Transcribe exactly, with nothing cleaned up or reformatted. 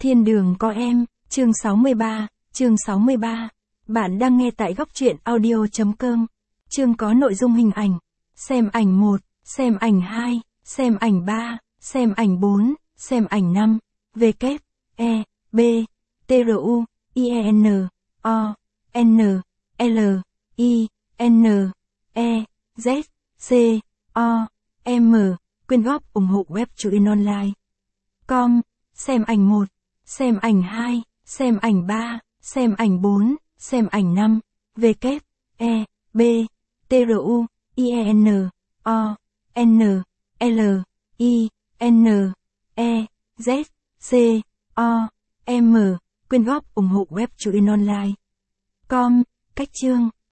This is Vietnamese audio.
Thiên đường có em, chương sáu mươi ba, chương sáu mươi ba. Bạn đang nghe tại góc truyện audio chấm com. Chương có nội dung hình ảnh. Xem ảnh một, xem ảnh hai, xem ảnh ba, xem ảnh bốn, xem ảnh năm. W, E, B, T R U, I E N, O, N, L, I, N, E, Z, C, O, M. Quyên góp ủng hộ web truyện online. Com. Xem ảnh một, xem ảnh hai, xem ảnh ba, xem ảnh bốn, xem ảnh năm. W, E, B, T R U, I E N, O, N, L, I, N, E, Z, C, O, M. Quyên góp ủng hộ web truyện online. Com. Cách chương.